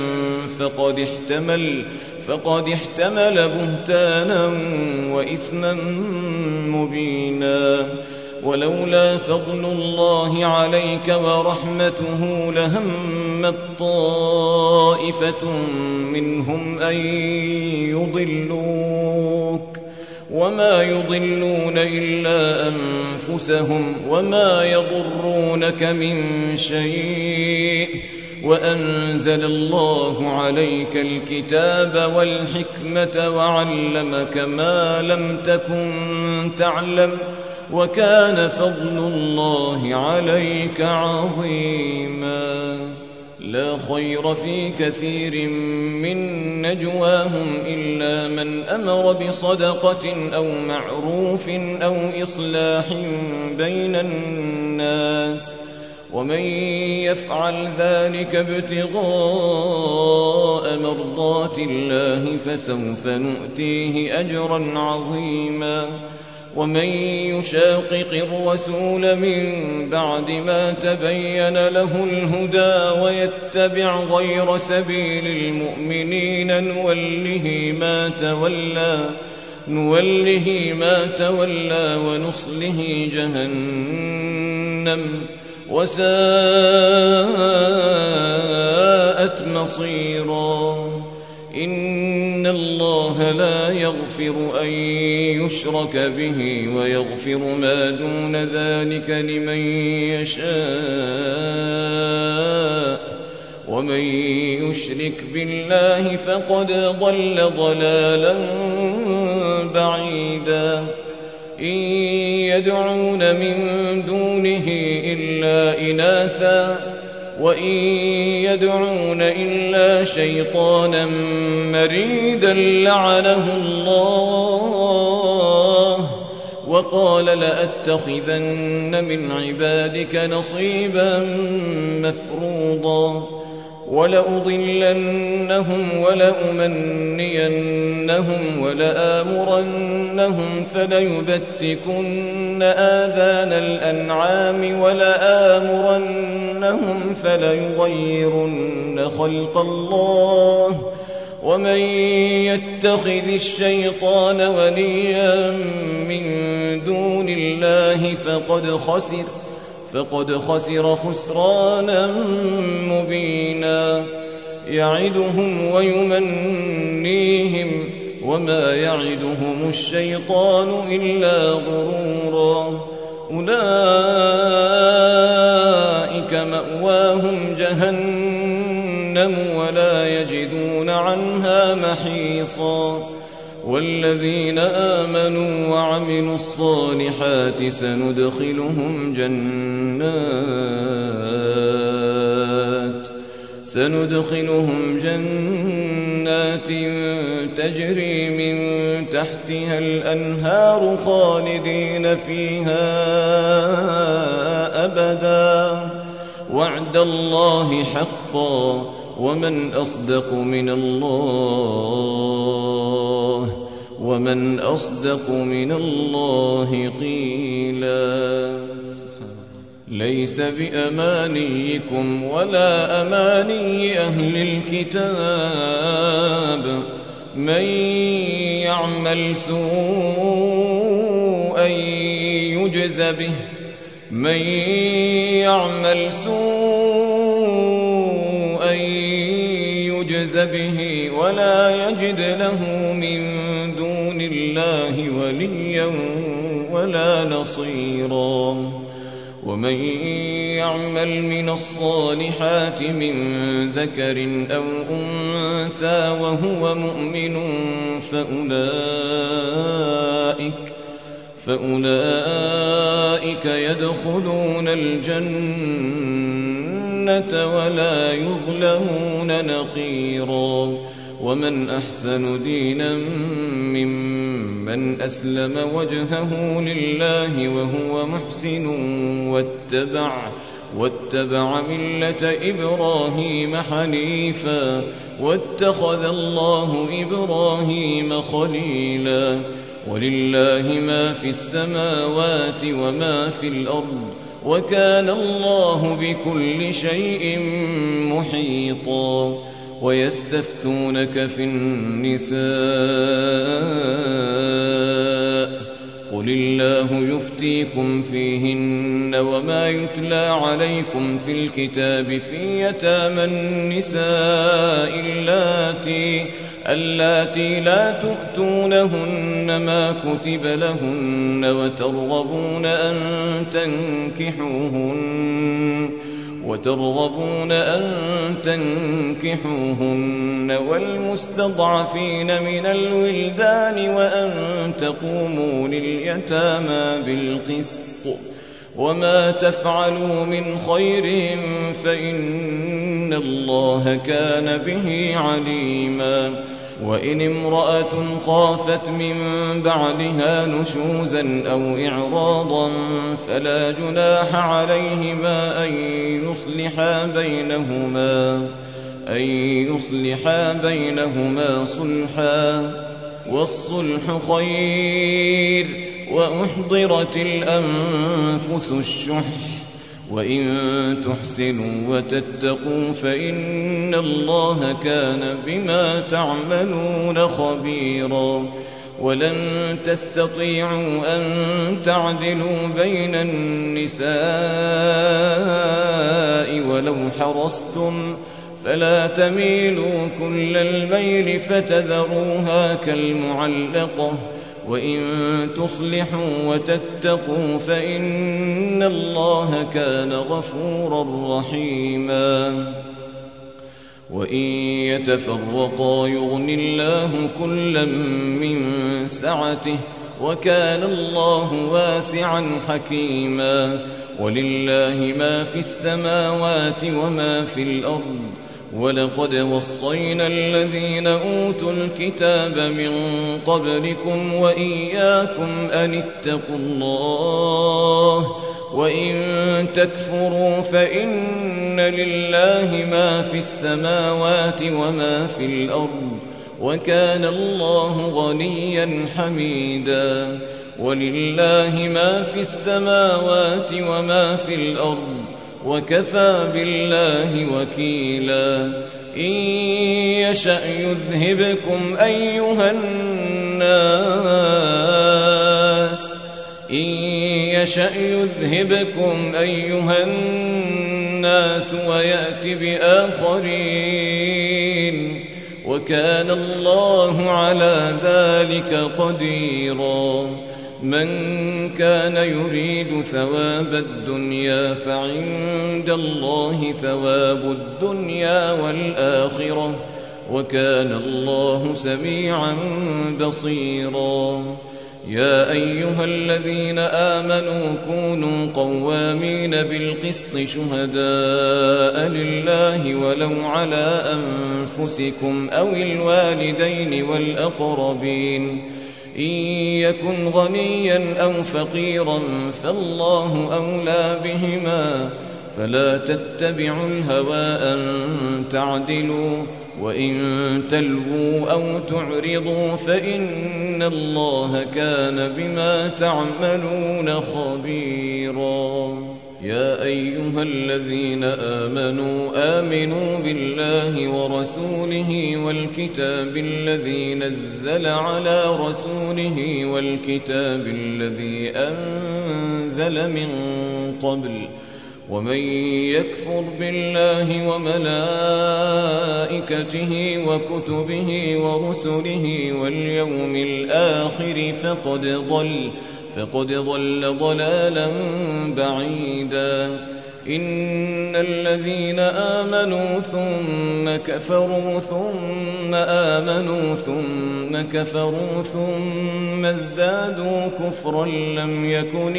فقد احتمل بهتانا وإثما مبينا. ولولا فضل الله عليك ورحمته لهمت طائفة منهم أن يضلوك، وما يضلون إلا أنفسهم، وما يضرونك من شيء. وأنزل الله عليك الكتاب والحكمة وعلمك ما لم تكن تعلم، وكان فضل الله عليك عظيما. لا خير في كثير من نجواهم إلا من أمر بصدقة أو معروف أو إصلاح بين الناس، ومن يفعل ذلك ابتغاء مرضات الله فسوف نؤتيه أجرا عظيما. ومن يشاقق الرسول من بعد ما تبين له الهدى ويتبع غير سبيل المؤمنين نوله ما تولى ونصله جهنم وساءت مصيرا. إن الله لا يغفر أن يشرك به ويغفر ما دون ذلك لمن يشاء، ومن يشرك بالله فقد ضل ضلالا بعيدا إن يدعون من دونه إلا إناثا وإن يدعون إلا شيطانا مريدا لعنه الله وقال لأتخذن من عبادك نصيبا مفروضا ولأضلنهم ولأمنينهم ولآمرنهم فليبتكن آذان الأنعام ولآمرنهم فليغيرن خلق الله ومن يتخذ الشيطان وليا من دون الله فقد خسر خسرانا مبينا يعدهم ويمنيهم وما يعدهم الشيطان إلا غرورا أولئك مأواهم جهنم ولا يجدون عنها محيصا والذين آمنوا وعملوا الصالحات سندخلهم جنات تجري من تحتها الأنهار خالدين فيها أبدا وعد الله حقا ومن أصدق من الله قيلا ليس بأمانيكم ولا أماني أهل الكتاب من يعمل سوءا يجز به ولا يجد له من دون الله وليا ولا نصيرا ومن يعمل من الصالحات من ذكر أو أنثى وهو مؤمن فأولئك يدخلون الجنة ولا يظلمون نقيرا ومن أحسن دينا ممن أسلم وجهه لله وهو محسن واتبع ملة إبراهيم حنيفا واتخذ الله إبراهيم خليلا ولله ما في السماوات وما في الأرض وكان الله بكل شيء محيطا ويستفتونك في النساء قل الله يفتيكم فيهن وما يتلى عليكم في الكتاب في يتامى النساء اللاتي لا تؤتونهن ما كتب لهن وترغبون أن تنكحوهن والمستضعفين من الولدان وأن تقوموا لليتامى بالقسط وما تفعلوا من خير فإن الله كان به عليما وإن امرأة خافت من بعدها نشوزا أو إعراضا فلا جناح عليهما أن يصلحا بينهما صلحا والصلح خير وأحضرت الأنفس الشح وإن تحسنوا وتتقوا فإن الله كان بما تعملون خبيرا ولن تستطيعوا أن تعدلوا بين النساء ولو حرصتم فلا تميلوا كل الميل فتذروها كالمعلقة وإن تصلحوا وتتقوا فإن الله كان غفورا رحيما وإن يتفرقا يغن الله كلا من سعته وكان الله واسعا حكيما ولله ما في السماوات وما في الأرض ولقد وصينا الذين أوتوا الكتاب من قبلكم وإياكم أن اتقوا الله وإن تكفروا فإن لله ما في السماوات وما في الأرض وكان الله غنيا حميدا ولله ما في السماوات وما في الأرض وكفى بالله وكيلا إن يشأ يذهبكم أيها الناس ويأت بآخرين وكان الله على ذلك قديرا من كان يريد ثواب الدنيا فعند الله ثواب الدنيا والآخرة وكان الله سميعا بصيرا يا أيها الذين آمنوا كونوا قوامين بالقسط شهداء لله ولو على أنفسكم أو الوالدين والأقربين إن يكن غنيا أو فقيرا فالله أولى بهما فلا تتبعوا الهوى أن تعدلوا وإن تلووا أو تعرضوا فإن الله كان بما تعملون خبيرا يا أيها الذين آمنوا بالله ورسوله والكتاب الذي نزل على رسوله والكتاب الذي أنزل من قبل ومن يكفر بالله وملائكته وكتبه ورسله واليوم الآخر فقد ضل ضلالا بعيدا إن الذين آمنوا ثم كفروا ثم آمنوا ثم كفروا ثم ازدادوا كفرا لم يكن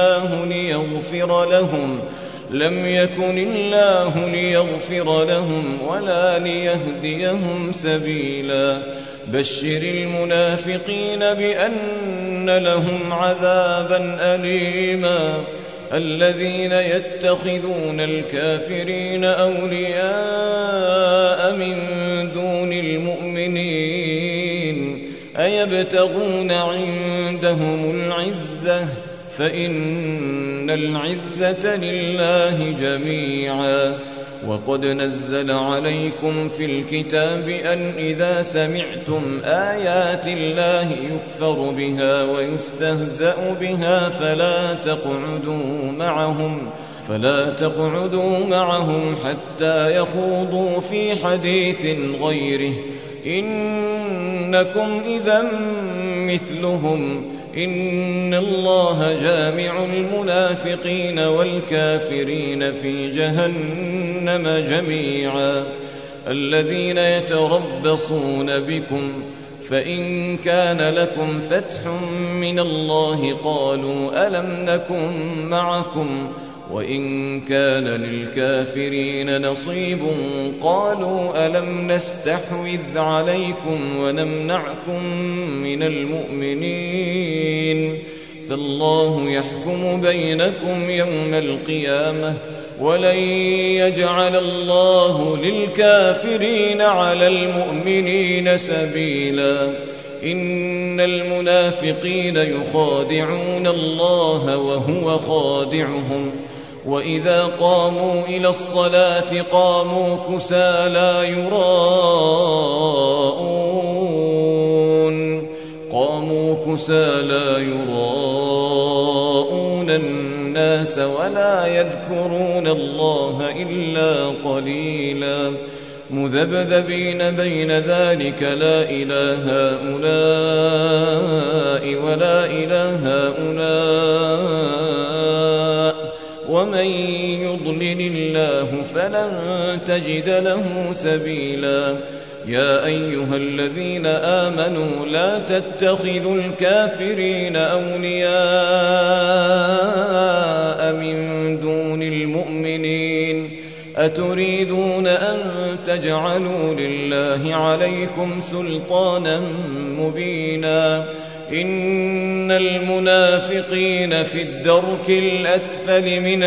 الله ليغفر لهم ولا ليهديهم سبيلا بشر المنافقين بأن لهم عذابا أليما الذين يتخذون الكافرين أولياء من دون المؤمنين أيبتغون عندهم العزة فإن العزة لله جميعا وقد نزل عليكم في الكتاب أن إذا سمعتم آيات الله يكفر بها ويستهزأ بها فلا تقعدوا معهم حتى يخوضوا في حديث غيره إنكم إذا مثلهم إن الله جامع المنافقين والكافرين في جهنم جميعا الذين يتربصون بكم فإن كان لكم فتح من الله قالوا ألم نكن معكم وإن كان للكافرين نصيب قالوا ألم نستحوذ عليكم ونمنعكم من المؤمنين فالله يحكم بينكم يوم القيامة ولن يجعل الله للكافرين على المؤمنين سبيلا إن المنافقين يخادعون الله وهو خادعهم وإذا قاموا إلى الصلاة قاموا كسى لا يراءون الناس ولا يذكرون الله إلا قليلا مذبذبين بين ذلك لا إله هؤلاء ولا إله هؤلاء ومن يضلل الله فلن تجد له سبيلا. يا أيها الذين آمنوا لا تتخذوا الكافرين أولياء من دون المؤمنين أتريدون أن تجعلوا لله عليكم سلطانا مبينا. إن المنافقين في الدرك الأسفل من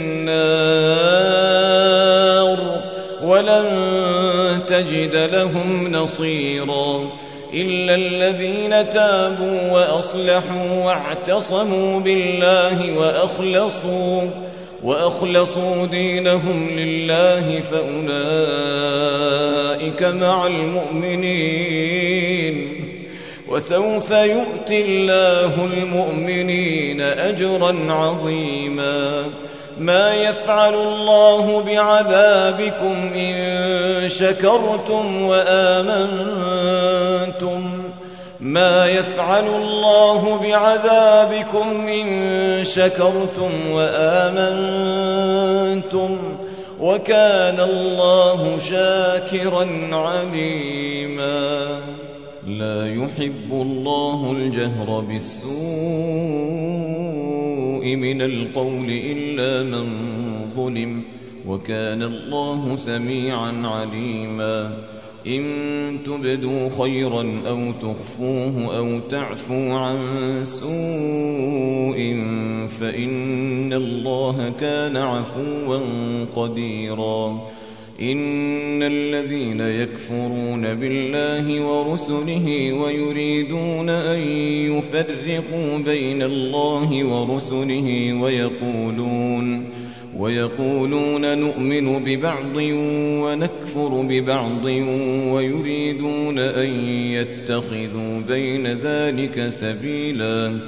النار ولن تجد لهم نصيرا إلا الذين تابوا وأصلحوا واعتصموا بالله وأخلصوا دينهم لله فأولئك مع المؤمنين وسوف يؤتي الله المؤمنين أجرا عظيما. ما يفعل الله بعذابكم إن شكرتم وآمنتم ما يفعل الله بعذابكم إن شكرتم وآمنتم وكان الله شاكرا عليما. لا يحب الله الجهر بالسوء من القول إلا من ظلم وكان الله سميعا عليما. إن تبدوا خيرا أو تخفوه أو تعفوا عن سوء فإن الله كان عفوا قديرا. إن الذين يكفرون بالله ورسله ويريدون أن يفرقوا بين الله ورسله ويقولون نؤمن ببعض ونكفر ببعض ويريدون أن يتخذوا بين ذلك سبيلا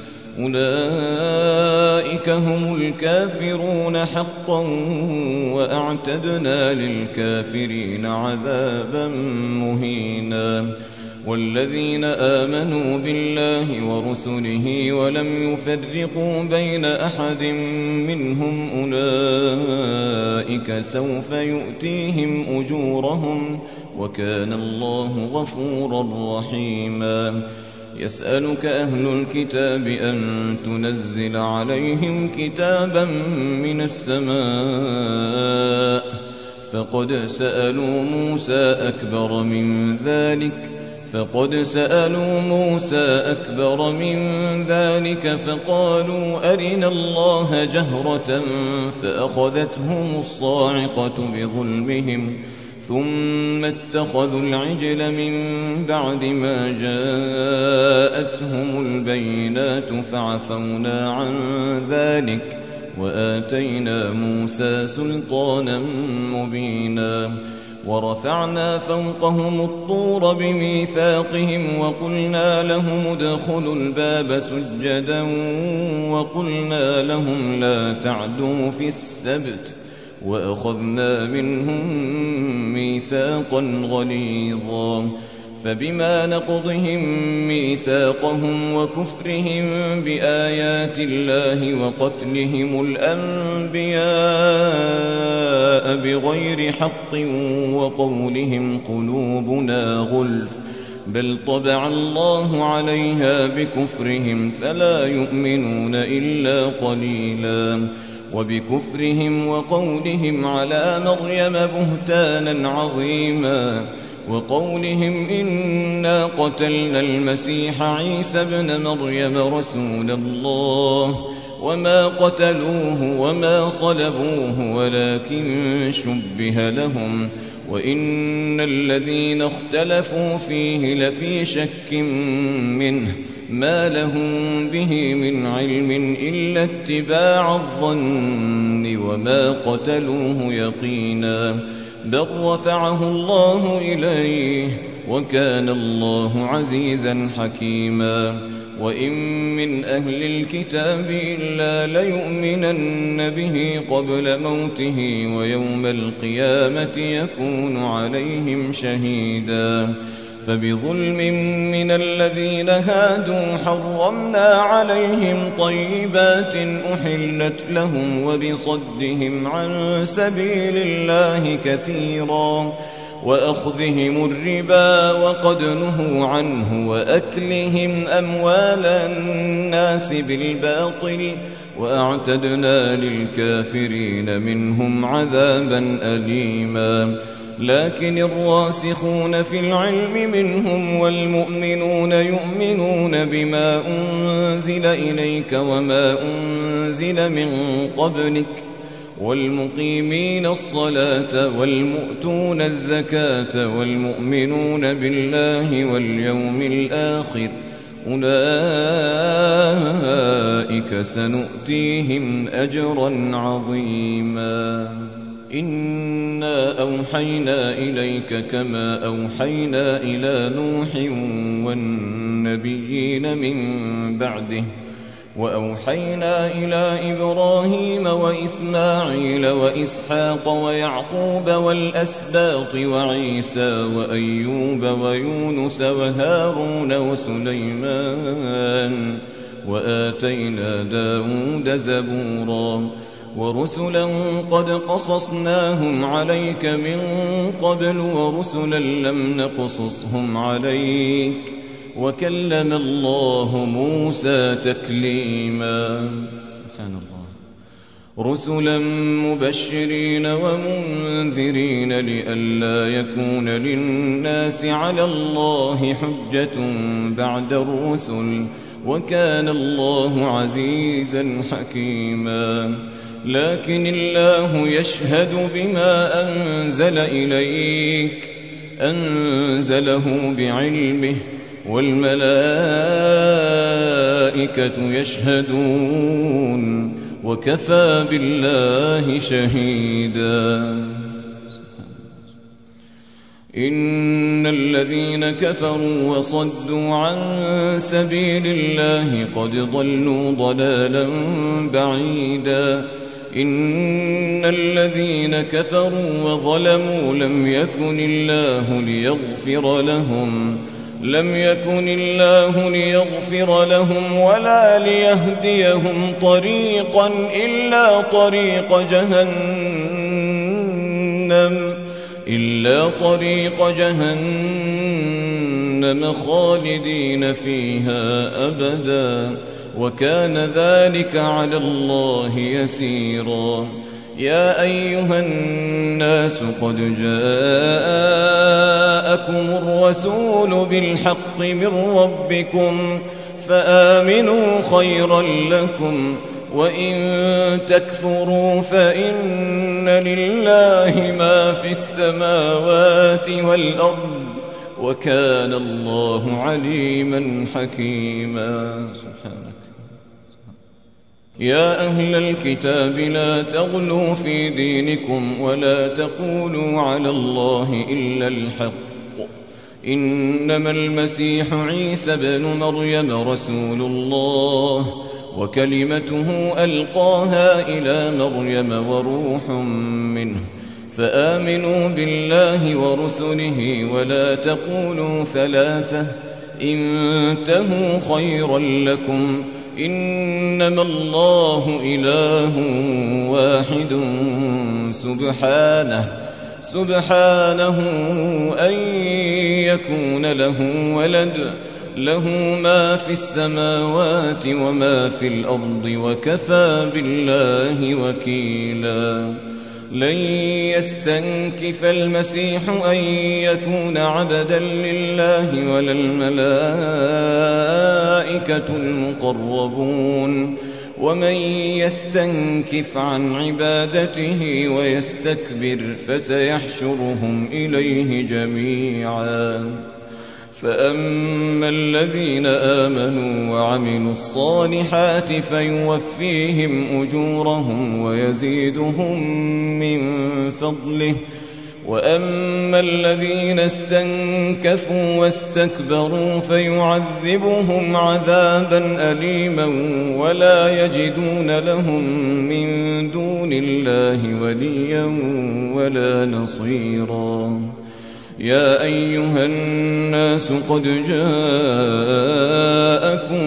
أولئك هم الكافرون حقا وأعتدنا للكافرين عذابا مهينا. والذين آمنوا بالله ورسله ولم يفرقوا بين أحد منهم أولئك سوف يؤتيهم أجورهم وكان الله غفورا رحيما. يسألك أهل الكتاب أن تنزل عليهم كتابا من السماء فقد سألوا موسى أكبر من ذلك فقالوا أرنا الله جهرة فأخذتهم الصاعقة بظلمهم ثم اتخذوا العجل من بعد ما جاءتهم البينات فعفونا عن ذلك وآتينا موسى سلطانا مبينا. ورفعنا فوقهم الطور بميثاقهم وقلنا لهم ادخلوا الباب سجدا وقلنا لهم لا تعدوا في السبت وأخذنا منهم ميثاقا غليظا. فبما نقضهم ميثاقهم وكفرهم بآيات الله وقتلهم الأنبياء بغير حق وقولهم قلوبنا غلف بل طبع الله عليها بكفرهم فلا يؤمنون إلا قليلا. وبكفرهم وقولهم على مريم بهتانا عظيما وقولهم إنا قتلنا المسيح عيسى ابن مريم رسول الله وما قتلوه وما صلبوه ولكن شبه لهم وإن الذين اختلفوا فيه لفي شك منه ما لهم به من علم إلا اتباع الظن وما قتلوه يقينا بل رفعه الله إليه وكان الله عزيزا حكيما. وإن من أهل الكتاب إلا ليؤمنن به قبل موته ويوم القيامة يكون عليهم شهيدا. فبظلم من الذين هادوا حرمنا عليهم طيبات أحلت لهم وبصدهم عن سبيل الله كثيرا وأخذهم الربا وقد نهوا عنه وأكلهم أموال الناس بالباطل وأعتدنا للكافرين منهم عذابا أليما لكن الراسخون في العلم منهم والمؤمنون يؤمنون بما أنزل إليك وما أنزل من قبلك والمقيمين الصلاة والمؤتون الزكاة والمؤمنون بالله واليوم الآخر أولئك سنؤتيهم أجرا عظيما إنا أوحينا إليك كما أوحينا إلى نوح والنبيين من بعده وأوحينا إلى إبراهيم وإسماعيل وإسحاق ويعقوب والأسباط وعيسى وأيوب ويونس وهارون وسليمان وآتينا داود زبورا ورسلا قد قصصناهم عليك من قبل ورسلا لم نقصصهم عليك وكلم الله موسى تكليما سبحان الله رسلا مبشرين ومنذرين لئلا يكون للناس على الله حجة بعد الرسل وكان الله عزيزا حكيما لكن الله يشهد بما أنزل إليك أنزله بعلمه والملائكة يشهدون وكفى بالله شهيدا إن الذين كفروا وصدوا عن سبيل الله قد ضلوا ضلالا بعيدا إن الذين كفروا وظلموا لم يكن الله ليغفر لهم ولا ليهديهم طريقا إلا طريق جهنم خالدين فيها أبدا وكان ذلك على الله يسيرا يا أيها الناس قد جاءكم الرسول بالحق من ربكم فآمنوا خيرا لكم وإن تكفروا فإن لله ما في السماوات والأرض وكان الله عليما حكيما سبحانك يا أهل الكتاب لا تغلوا في دينكم ولا تقولوا على الله إلا الحق إنما المسيح عيسى بن مريم رسول الله وكلمته ألقاها إلى مريم وروح منه فآمنوا بالله ورسله ولا تقولوا ثلاثة انتهوا خيرا لكم إنما الله إله واحد سبحانه أن يكون له ولد له ما في السماوات وما في الأرض وكفى بالله وكيلا لن يستنكف المسيح أن يكون عبدا لله ولا الملائكة المقربون ومن يستنكف عن عبادته ويستكبر فسيحشرهم إليه جميعا فأما الذين آمنوا وعملوا الصالحات فيوفيهم أجورهم ويزيدهم من فضله وأما الذين استنكفوا واستكبروا فيعذبهم عذابا أليما ولا يجدون لهم من دون الله وليا ولا نصيرا يا أيها الناس قد جاءكم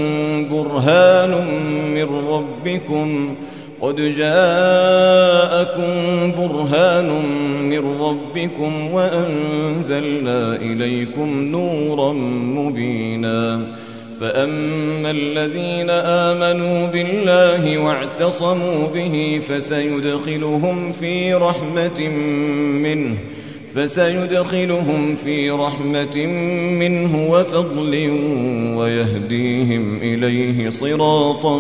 برهان من ربكم وأنزلنا إليكم نورا مبينا فأما الذين آمنوا بالله واعتصموا به فسيدخلهم في رحمة منه وفضل ويهديهم إليه صراطا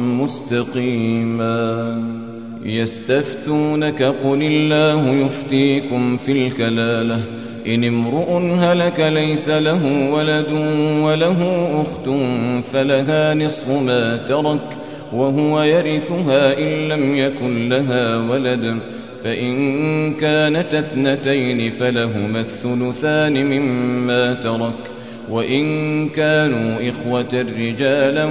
مستقيما يستفتونك قل الله يفتيكم في الكلالة إن امرؤ هلك ليس له ولد وله أخت فلها نصف ما ترك وهو يرثها إن لم يكن لها ولد فإن كانت اثنتين فلهما الثلثان مما ترك وإن كانوا إخوة رجالا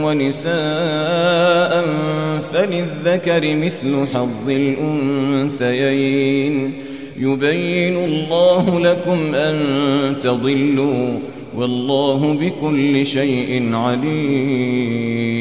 ونساء فللذكر مثل حظ الأنثيين يبين الله لكم أن تضلوا والله بكل شيء عليم